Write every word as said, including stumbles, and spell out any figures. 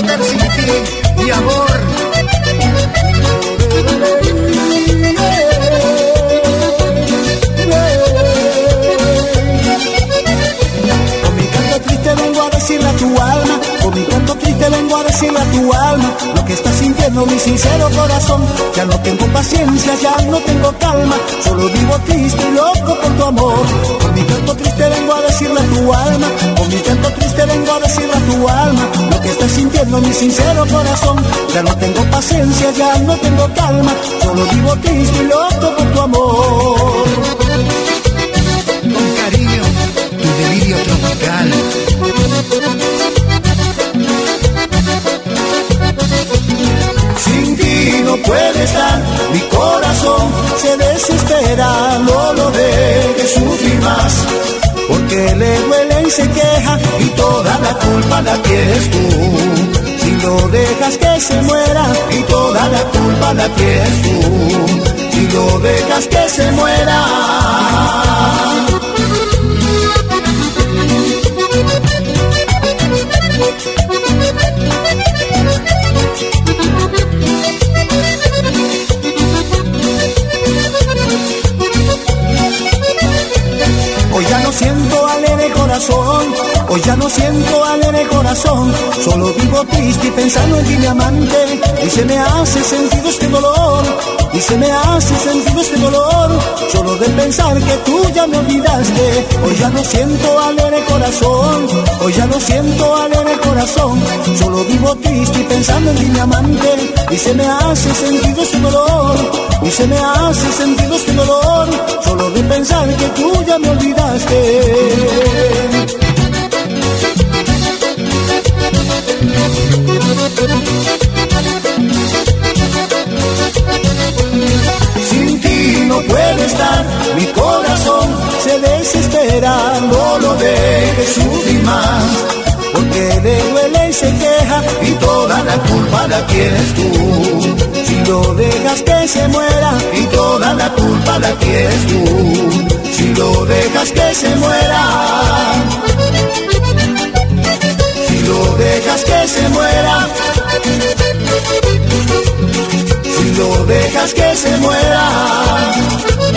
estar sin ti, mi amor. Con mi canto triste vengo a decirle a tu alma, con mi canto triste vengo a decirle a tu alma lo que estás sintiendo, mi sincero corazón. Ya no tengo paciencia, ya no tengo calma, solo vivo triste y loco por tu amor. Con mi canto triste vengo a decirle a tu alma, con mi canto triste vengo a decirle a tu alma lo que estás sintiendo, mi sincero corazón. Ya no tengo paciencia, ya no tengo calma, solo vivo triste y loco por tu amor. Con cariño, tu delirio tropical. Sin ti no puede estar, mi corazón se desespera, no lo dejes sufrir más, porque le duele y se queja y toda la culpa la tienes tú. Si lo dejas que se muera y toda la culpa la tienes tú. Si lo dejas que se muera. Hoy ya no siento alegre corazón, hoy ya no siento alegre corazón, solo vivo triste y pensando en ti, mi amante, y se me hace sentido este dolor, y se me hace sentido este dolor, solo de pensar que tú ya me olvidaste. Hoy ya no siento alegre corazón, hoy ya no siento alegre corazón, solo vivo triste y pensando en ti, mi amante, y se me hace sentido este dolor, y se me hace sentido este dolor, solo de pensar que tú ya me olvidaste. Sin ti no puede estar, mi corazón se desespera, no lo dejes sufrir más, porque le duele y se queja y toda la culpa la tienes tú. Si lo dejas que se muera y toda la culpa la tienes tú. Si lo dejas que se muera, si lo dejas que se muera, si lo dejas que se muera.